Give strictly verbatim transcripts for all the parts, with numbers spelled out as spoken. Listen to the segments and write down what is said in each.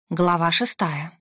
Глава шестая.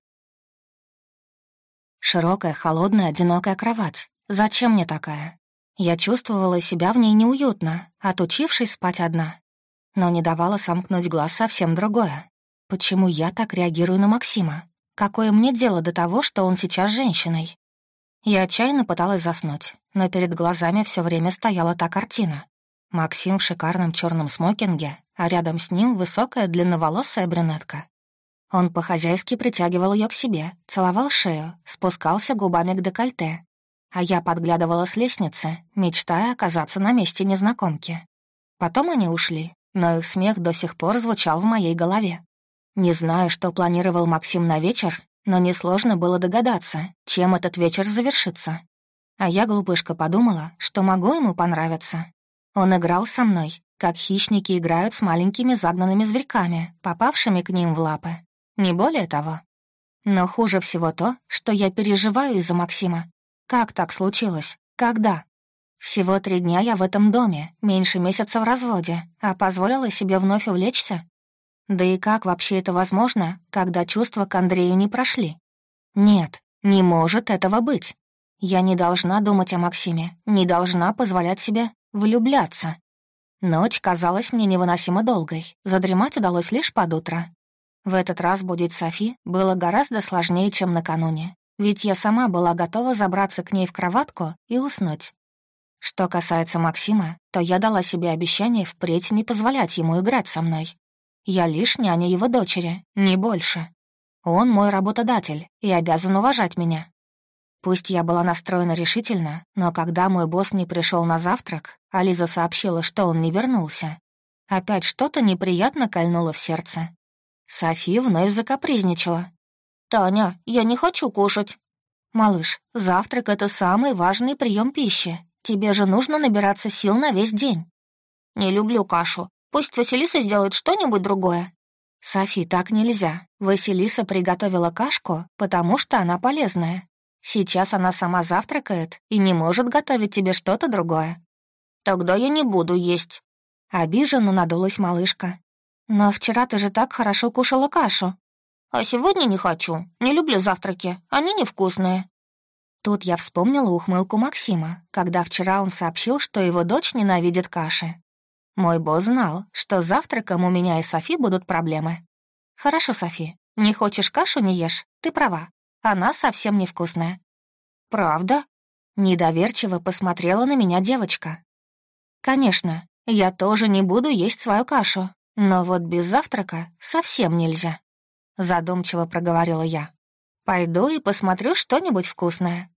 Широкая, холодная, одинокая кровать. Зачем мне такая? Я чувствовала себя в ней неуютно, отучившись спать одна. Но не давала сомкнуть глаз совсем другое. Почему я так реагирую на Максима? Какое мне дело до того, что он сейчас женщиной? Я отчаянно пыталась заснуть, но перед глазами все время стояла та картина. Максим в шикарном черном смокинге, а рядом с ним высокая длинноволосая брюнетка. Он по-хозяйски притягивал ее к себе, целовал шею, спускался губами к декольте. А я подглядывала с лестницы, мечтая оказаться на месте незнакомки. Потом они ушли, но их смех до сих пор звучал в моей голове. Не знаю, что планировал Максим на вечер, но несложно было догадаться, чем этот вечер завершится. А я, глупышка, подумала, что могу ему понравиться. Он играл со мной, как хищники играют с маленькими загнанными зверьками, попавшими к ним в лапы. Не более того. Но хуже всего то, что я переживаю из-за Максима. Как так случилось? Когда? Всего три дня я в этом доме, меньше месяца в разводе, а позволила себе вновь увлечься? Да и как вообще это возможно, когда чувства к Андрею не прошли? Нет, не может этого быть. Я не должна думать о Максиме, не должна позволять себе влюбляться. Ночь казалась мне невыносимо долгой, задремать удалось лишь под утро. В этот раз будить Софи было гораздо сложнее, чем накануне, ведь я сама была готова забраться к ней в кроватку и уснуть. Что касается Максима, то я дала себе обещание впредь не позволять ему играть со мной. Я лишь няня его дочери, не больше. Он мой работодатель и обязан уважать меня. Пусть я была настроена решительно, но когда мой босс не пришел на завтрак, а Лиза сообщила, что он не вернулся, опять что-то неприятно кольнуло в сердце. Софи вновь закапризничала. «Таня, я не хочу кушать». «Малыш, завтрак — это самый важный прием пищи. Тебе же нужно набираться сил на весь день». «Не люблю кашу. Пусть Василиса сделает что-нибудь другое». «Софи, так нельзя. Василиса приготовила кашку, потому что она полезная. Сейчас она сама завтракает и не может готовить тебе что-то другое». «Тогда я не буду есть». Обиженно надулась малышка. «Но вчера ты же так хорошо кушала кашу». «А сегодня не хочу. Не люблю завтраки. Они невкусные». Тут я вспомнила ухмылку Максима, когда вчера он сообщил, что его дочь ненавидит каши. Мой босс знал, что с завтраком у меня и Софи будут проблемы. «Хорошо, Софи. Не хочешь кашу — не ешь. Ты права. Она совсем невкусная». «Правда?» Недоверчиво посмотрела на меня девочка. «Конечно, я тоже не буду есть свою кашу. Но вот без завтрака совсем нельзя», — задумчиво проговорила я. «Пойду и посмотрю что-нибудь вкусное».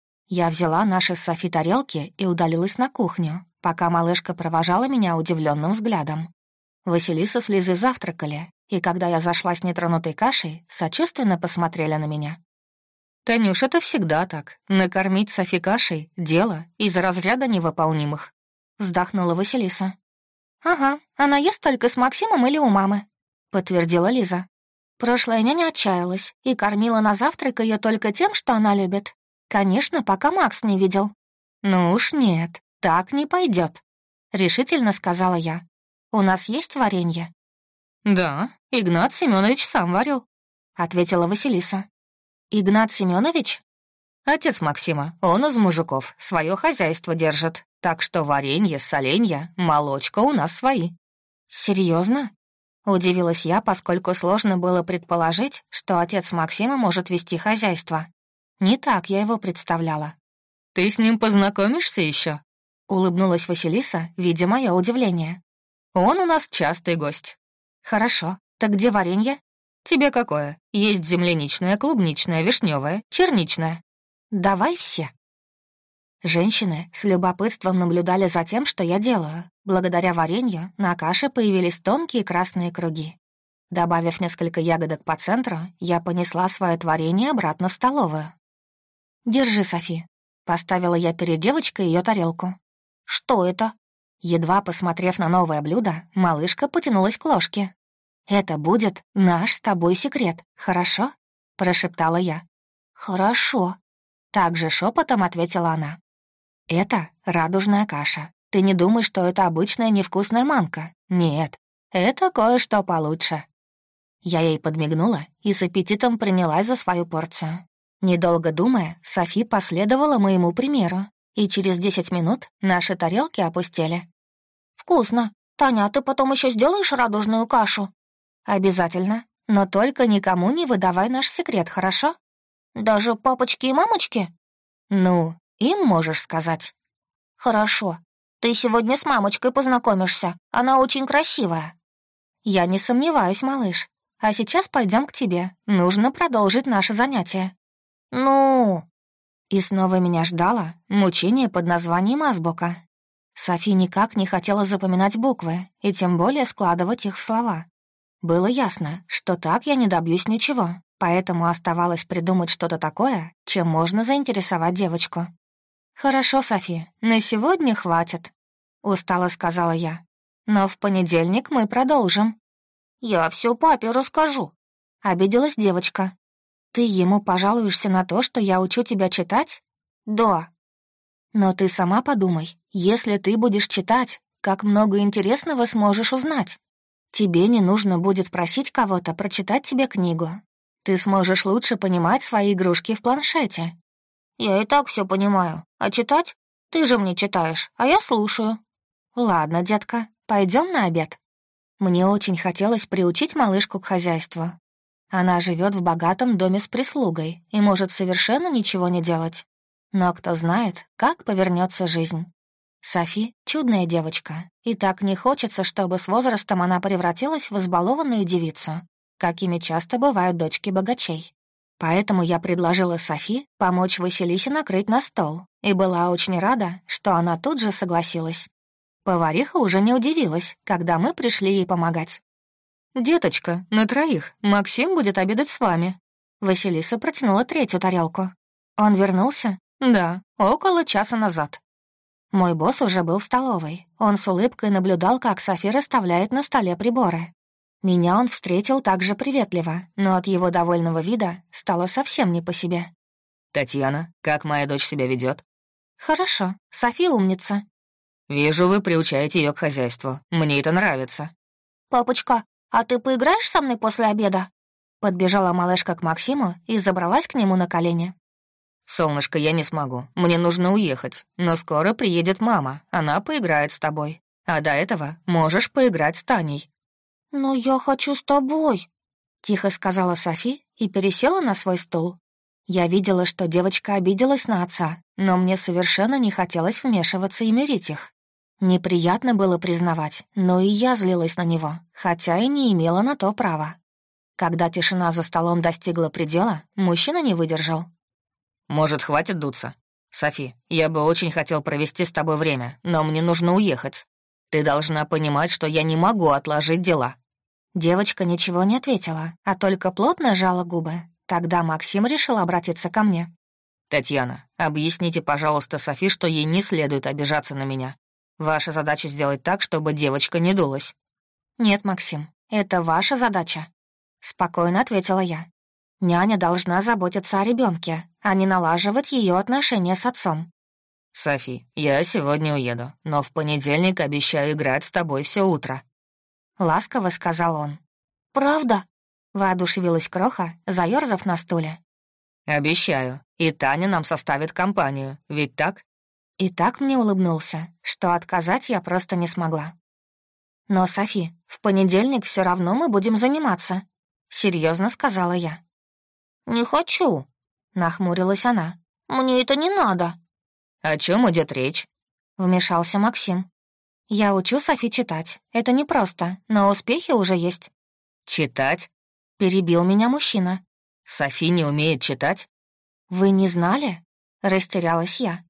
Я взяла наши с Софи тарелки и удалилась на кухню, пока малышка провожала меня удивленным взглядом. Василиса с Лизой завтракали, и когда я зашла с нетронутой кашей, сочувственно посмотрели на меня. «Танюш, это всегда так. Накормить Софи кашей — дело из разряда невыполнимых», — вздохнула Василиса. «Ага, она ест только с Максимом или у мамы», — подтвердила Лиза. «Прошлая няня отчаялась и кормила на завтрак ее только тем, что она любит. Конечно, пока Макс не видел». «Ну уж нет, так не пойдет», — решительно сказала я. «У нас есть варенье?» «Да, Игнат Семенович сам варил», — ответила Василиса. «Игнат Семенович?» «Отец Максима, он из мужиков, свое хозяйство держит, так что варенье, соленья, молочка у нас свои». «Серьезно?» — удивилась я, поскольку сложно было предположить, что отец Максима может вести хозяйство. Не так я его представляла. «Ты с ним познакомишься еще? Улыбнулась Василиса, видя мое удивление. «Он у нас частый гость». «Хорошо. Так где варенье?» «Тебе какое? Есть земляничное, клубничное, вишневое, черничное». «Давай все». Женщины с любопытством наблюдали за тем, что я делаю. Благодаря варенью на каше появились тонкие красные круги. Добавив несколько ягодок по центру, я понесла свое творение обратно в столовую. «Держи, Софи», — поставила я перед девочкой ее тарелку. «Что это?» Едва посмотрев на новое блюдо, малышка потянулась к ложке. «Это будет наш с тобой секрет, хорошо?» — прошептала я. «Хорошо», — также шепотом ответила она. «Это радужная каша. Ты не думай, что это обычная невкусная манка. Нет, это кое-что получше». Я ей подмигнула и с аппетитом принялась за свою порцию. Недолго думая, Софи последовала моему примеру, и через десять минут наши тарелки опустели. «Вкусно. Таня, а ты потом еще сделаешь радужную кашу?» «Обязательно. Но только никому не выдавай наш секрет, хорошо?» «Даже папочке и мамочке?» «Ну, им можешь сказать». «Хорошо. Ты сегодня с мамочкой познакомишься. Она очень красивая». «Я не сомневаюсь, малыш. А сейчас пойдем к тебе. Нужно продолжить наше занятие». «Ну...» И снова меня ждало мучение под названием азбука. Софи никак не хотела запоминать буквы, и тем более складывать их в слова. Было ясно, что так я не добьюсь ничего, поэтому оставалось придумать что-то такое, чем можно заинтересовать девочку. «Хорошо, Софи, на сегодня хватит», — устало сказала я. «Но в понедельник мы продолжим». «Я все папе расскажу», — обиделась девочка. «Ты ему пожалуешься на то, что я учу тебя читать?» «Да». «Но ты сама подумай, если ты будешь читать, как много интересного сможешь узнать. Тебе не нужно будет просить кого-то прочитать тебе книгу. Ты сможешь лучше понимать свои игрушки в планшете». «Я и так все понимаю. А читать? Ты же мне читаешь, а я слушаю». «Ладно, детка, пойдем на обед». Мне очень хотелось приучить малышку к хозяйству. Она живет в богатом доме с прислугой и может совершенно ничего не делать. Но кто знает, как повернется жизнь. Софи — чудная девочка, и так не хочется, чтобы с возрастом она превратилась в избалованную девицу, какими часто бывают дочки богачей. Поэтому я предложила Софи помочь Василисе накрыть на стол, и была очень рада, что она тут же согласилась. Повариха уже не удивилась, когда мы пришли ей помогать. «Деточка, на троих. Максим будет обедать с вами». Василиса протянула третью тарелку. «Он вернулся?» «Да, около часа назад». Мой босс уже был в столовой. Он с улыбкой наблюдал, как Софи расставляет на столе приборы. Меня он встретил также приветливо, но от его довольного вида стало совсем не по себе. «Татьяна, как моя дочь себя ведет? «Хорошо, Софи умница». «Вижу, вы приучаете ее к хозяйству. Мне это нравится». «Папочка, а ты поиграешь со мной после обеда?» Подбежала малышка к Максиму и забралась к нему на колени. «Солнышко, я не смогу. Мне нужно уехать. Но скоро приедет мама. Она поиграет с тобой. А до этого можешь поиграть с Таней». «Но я хочу с тобой», — тихо сказала Софи и пересела на свой стул. Я видела, что девочка обиделась на отца, но мне совершенно не хотелось вмешиваться и мирить их. Неприятно было признавать, но и я злилась на него, хотя и не имела на то права. Когда тишина за столом достигла предела, мужчина не выдержал. «Может, хватит дуться? Софи, я бы очень хотел провести с тобой время, но мне нужно уехать. Ты должна понимать, что я не могу отложить дела». Девочка ничего не ответила, а только плотно сжала губы. Тогда Максим решил обратиться ко мне. «Татьяна, объясните, пожалуйста, Софи, что ей не следует обижаться на меня. Ваша задача сделать так, чтобы девочка не дулась». «Нет, Максим, это ваша задача», — спокойно ответила я. «Няня должна заботиться о ребенке, а не налаживать ее отношения с отцом». «Софи, я сегодня уеду, но в понедельник обещаю играть с тобой все утро», — ласково сказал он. «Правда?» — воодушевилась Кроха, заёрзав на стуле. «Обещаю. И Таня нам составит компанию, ведь так?» И так мне улыбнулся, что отказать я просто не смогла. «Но, Софи, в понедельник все равно мы будем заниматься», — серьезно сказала я. «Не хочу», — нахмурилась она. «Мне это не надо». «О чем идет речь?» — вмешался Максим. «Я учу Софи читать. Это непросто, но успехи уже есть». «Читать?» — перебил меня мужчина. «Софи не умеет читать?» «Вы не знали?» — растерялась я.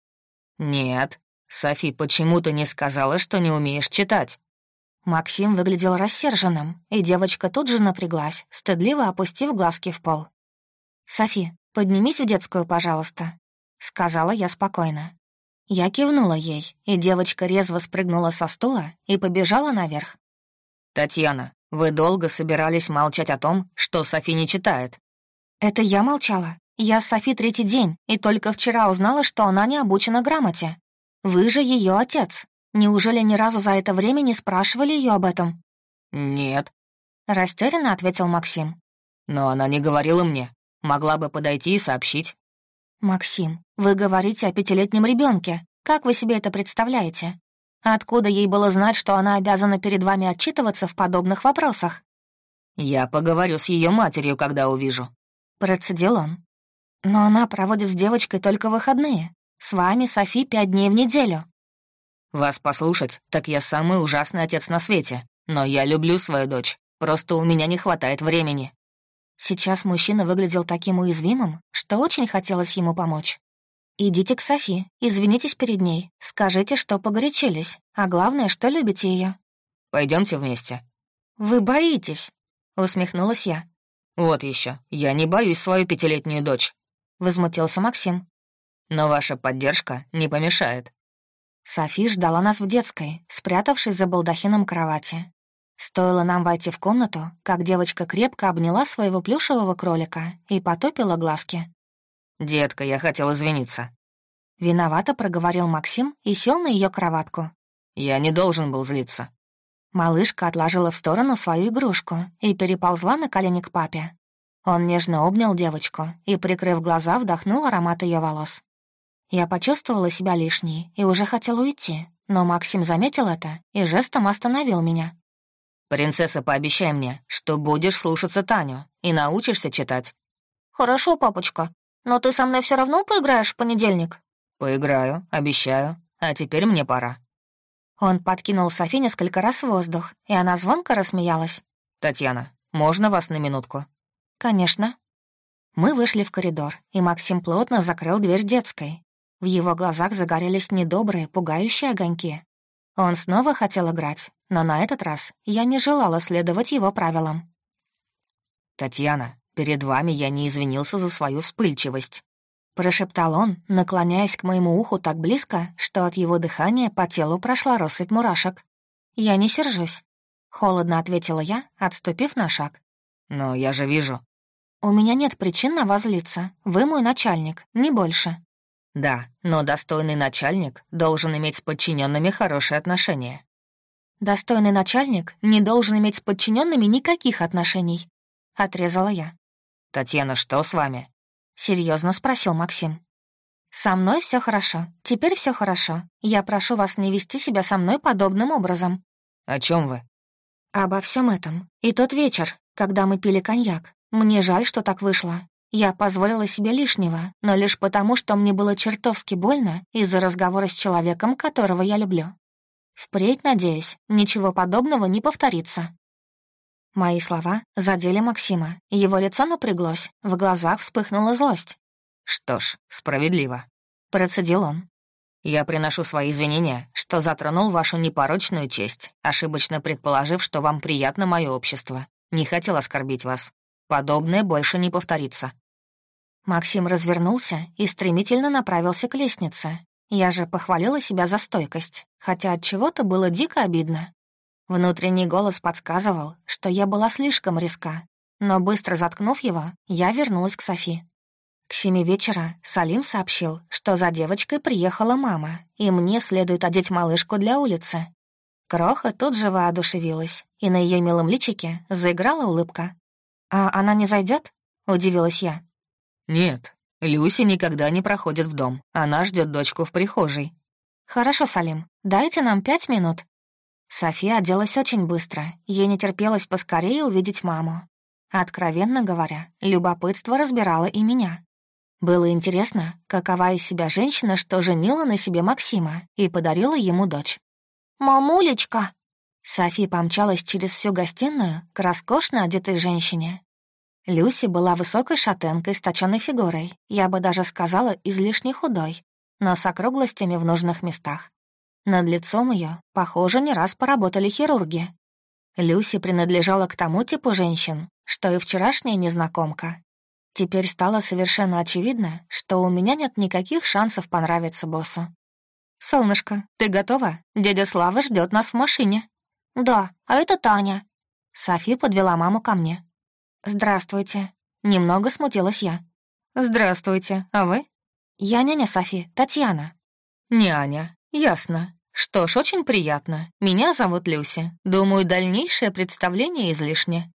«Нет. Софи, почему ты не сказала, что не умеешь читать?» Максим выглядел рассерженным, и девочка тут же напряглась, стыдливо опустив глазки в пол. «Софи, поднимись в детскую, пожалуйста», — сказала я спокойно. Я кивнула ей, и девочка резво спрыгнула со стула и побежала наверх. «Татьяна, вы долго собирались молчать о том, что Софи не читает?» «Это я молчала. Я с Софи третий день, и только вчера узнала, что она не обучена грамоте. Вы же ее отец. Неужели ни разу за это время не спрашивали ее об этом?» «Нет». растерянно ответил Максим. «Но она не говорила мне. Могла бы подойти и сообщить». «Максим, вы говорите о пятилетнем ребенке. Как вы себе это представляете? Откуда ей было знать, что она обязана перед вами отчитываться в подобных вопросах?» «Я поговорю с ее матерью, когда увижу», — процедил он. «Но она проводит с девочкой только выходные. С вами, Софи, пять дней в неделю». «Вас послушать, так я самый ужасный отец на свете. Но я люблю свою дочь. Просто у меня не хватает времени». Сейчас мужчина выглядел таким уязвимым, что очень хотелось ему помочь. «Идите к Софи, извинитесь перед ней, скажите, что погорячились, а главное, что любите ее. Пойдемте вместе». «Вы боитесь?» — усмехнулась я. «Вот еще, я не боюсь свою пятилетнюю дочь», — возмутился Максим. «Но ваша поддержка не помешает». Софи ждала нас в детской, спрятавшись за балдахином кровати. Стоило нам войти в комнату, как девочка крепко обняла своего плюшевого кролика и потупила глазки. «Детка, я хотел извиниться». Виновато проговорил Максим и сел на ее кроватку. «Я не должен был злиться». Малышка отложила в сторону свою игрушку и переползла на колени к папе. Он нежно обнял девочку и, прикрыв глаза, вдохнул аромат ее волос. Я почувствовала себя лишней и уже хотела уйти, но Максим заметил это и жестом остановил меня. «Принцесса, пообещай мне, что будешь слушаться Таню и научишься читать». «Хорошо, папочка, но ты со мной все равно поиграешь в понедельник?» «Поиграю, обещаю. А теперь мне пора». Он подкинул Софи несколько раз в воздух, и она звонко рассмеялась. «Татьяна, можно вас на минутку?» «Конечно». Мы вышли в коридор, и Максим плотно закрыл дверь детской. В его глазах загорелись недобрые, пугающие огоньки. Он снова хотел играть, но на этот раз я не желала следовать его правилам. «Татьяна, перед вами я не извинился за свою вспыльчивость», — прошептал он, наклоняясь к моему уху так близко, что от его дыхания по телу прошла россыпь мурашек. «Я не сержусь», — холодно ответила я, отступив на шаг. «Но я же вижу». «У меня нет причин на вас злиться. Вы мой начальник, не больше». «Да, но достойный начальник должен иметь с подчиненными хорошие отношения». «Достойный начальник не должен иметь с подчиненными никаких отношений», — отрезала я. «Татьяна, что с вами?» — серьезно спросил Максим. «Со мной все хорошо. Теперь все хорошо. Я прошу вас не вести себя со мной подобным образом». «О чем вы?» «Обо всем этом. И тот вечер, когда мы пили коньяк. Мне жаль, что так вышло. Я позволила себе лишнего, но лишь потому, что мне было чертовски больно из-за разговора с человеком, которого я люблю. Впредь, надеюсь, ничего подобного не повторится». Мои слова задели Максима. Его лицо напряглось, в глазах вспыхнула злость. «Что ж, справедливо», — процедил он. «Я приношу свои извинения, что затронул вашу непорочную честь, ошибочно предположив, что вам приятно мое общество. Не хотел оскорбить вас. Подобное больше не повторится». Максим развернулся и стремительно направился к лестнице. Я же похвалила себя за стойкость, хотя от чего-то было дико обидно. Внутренний голос подсказывал, что я была слишком резка, но быстро заткнув его, я вернулась к Софи. К семи вечера Салим сообщил, что за девочкой приехала мама, и мне следует одеть малышку для улицы. Кроха тут же воодушевилась, и на ее милом личике заиграла улыбка. «А она не зайдет? Удивилась я. «Нет, Люси никогда не проходит в дом. Она ждет дочку в прихожей». «Хорошо, Салим, дайте нам пять минут». София оделась очень быстро, ей не терпелось поскорее увидеть маму. Откровенно говоря, любопытство разбирало и меня. Было интересно, какова из себя женщина, что женила на себе Максима и подарила ему дочь. «Мамулечка!» Софи помчалась через всю гостиную к роскошно одетой женщине. Люси была высокой шатенкой с точёной фигурой, я бы даже сказала, излишне худой, но с округлостями в нужных местах. Над лицом ее, похоже, не раз поработали хирурги. Люси принадлежала к тому типу женщин, что и вчерашняя незнакомка. Теперь стало совершенно очевидно, что у меня нет никаких шансов понравиться боссу. «Солнышко, ты готова? Дядя Слава ждет нас в машине». «Да, а это Таня». Софи подвела маму ко мне. «Здравствуйте». Немного смутилась я. «Здравствуйте, а вы?» «Я няня Софи, Татьяна». «Няня, ясно. Что ж, очень приятно. Меня зовут Люся. Думаю, дальнейшее представление излишне.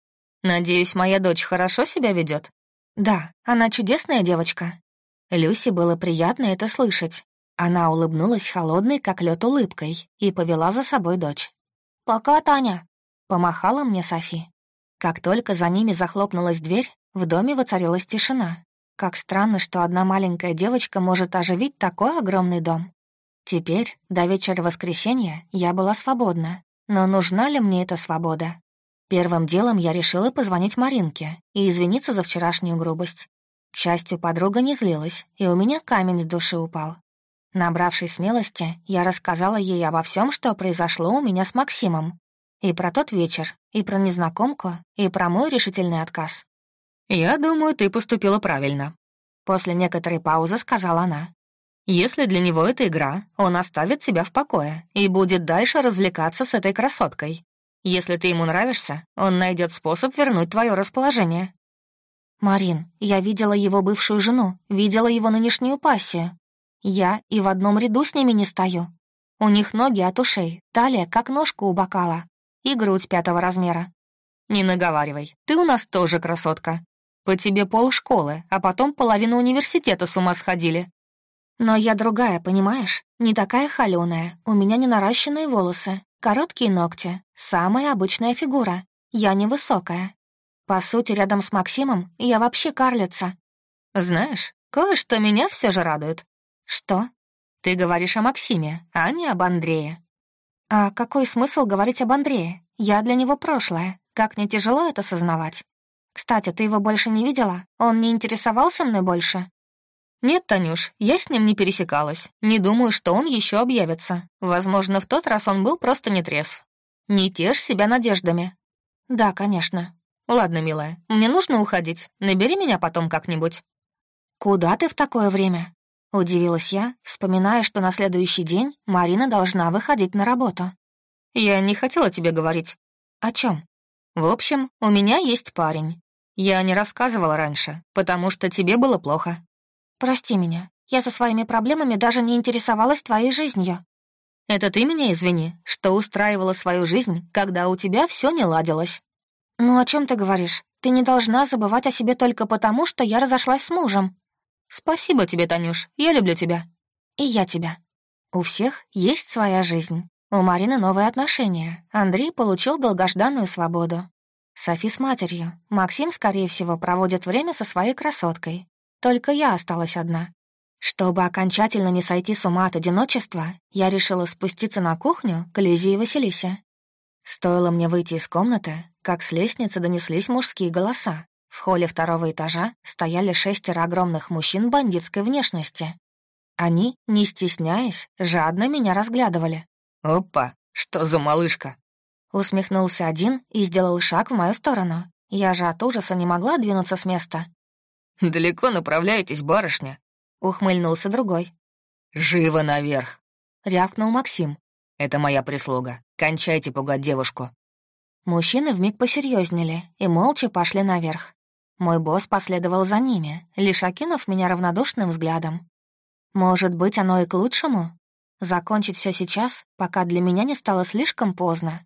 Надеюсь, моя дочь хорошо себя ведет. Да, она чудесная девочка. Люси было приятно это слышать. Она улыбнулась холодной, как лед, улыбкой и повела за собой дочь. «Пока, Таня!» — помахала мне Софи. Как только за ними захлопнулась дверь, в доме воцарилась тишина. Как странно, что одна маленькая девочка может оживить такой огромный дом. Теперь, до вечера воскресенья, я была свободна. Но нужна ли мне эта свобода? Первым делом я решила позвонить Маринке и извиниться за вчерашнюю грубость. К счастью, подруга не злилась, и у меня камень с души упал. Набравшись смелости, я рассказала ей обо всем, что произошло у меня с Максимом. И про тот вечер, и про незнакомку, и про мой решительный отказ. «Я думаю, ты поступила правильно», — после некоторой паузы сказала она. «Если для него это игра, он оставит тебя в покое и будет дальше развлекаться с этой красоткой. Если ты ему нравишься, он найдет способ вернуть твое расположение». «Марин, я видела его бывшую жену, видела его нынешнюю пассию. Я и в одном ряду с ними не стою. У них ноги от ушей, талия как ножка у бокала и грудь пятого размера». «Не наговаривай, ты у нас тоже красотка. По тебе полшколы, а потом половина университета с ума сходили». «Но я другая, понимаешь? Не такая холёная, у меня не наращенные волосы, короткие ногти, самая обычная фигура. Я невысокая. По сути, рядом с Максимом я вообще карлица». «Знаешь, кое-что меня все же радует». «Что?» «Ты говоришь о Максиме, а не об Андрее». «А какой смысл говорить об Андрее? Я для него прошлое. Как не тяжело это сознавать. Кстати, ты его больше не видела? Он не интересовался мной больше?» «Нет, Танюш, я с ним не пересекалась. Не думаю, что он еще объявится. Возможно, в тот раз он был просто не трезв. Не тешь себя надеждами». «Да, конечно». «Ладно, милая, мне нужно уходить. Набери меня потом как-нибудь». «Куда ты в такое время?» — удивилась я, вспоминая, что на следующий день Марина должна выходить на работу. «Я не хотела тебе говорить». «О чем? «В общем, у меня есть парень. Я не рассказывала раньше, потому что тебе было плохо». «Прости меня, я со своими проблемами даже не интересовалась твоей жизнью». «Это ты меня извини, что устраивала свою жизнь, когда у тебя все не ладилось». «Ну о чем ты говоришь? Ты не должна забывать о себе только потому, что я разошлась с мужем». «Спасибо тебе, Танюш, я люблю тебя». «И я тебя». У всех есть своя жизнь. У Марины новые отношения. Андрей получил долгожданную свободу. Софи с матерью. Максим, скорее всего, проводит время со своей красоткой. Только я осталась одна. Чтобы окончательно не сойти с ума от одиночества, я решила спуститься на кухню к Лизе и Василисе. Стоило мне выйти из комнаты, как с лестницы донеслись мужские голоса. В холле второго этажа стояли шестеро огромных мужчин бандитской внешности. Они, не стесняясь, жадно меня разглядывали. «Опа, что за малышка?» Усмехнулся один и сделал шаг в мою сторону. Я же от ужаса не могла двинуться с места. «Далеко направляетесь, барышня?» — ухмыльнулся другой. «Живо наверх!» — рявкнул Максим. «Это моя прислуга. Кончайте пугать девушку». Мужчины вмиг посерьезнели и молча пошли наверх. Мой босс последовал за ними, лишь окинув меня равнодушным взглядом. Может быть, оно и к лучшему? Закончить все сейчас, пока для меня не стало слишком поздно.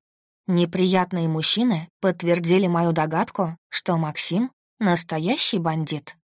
Неприятные мужчины подтвердили мою догадку, что Максим — настоящий бандит.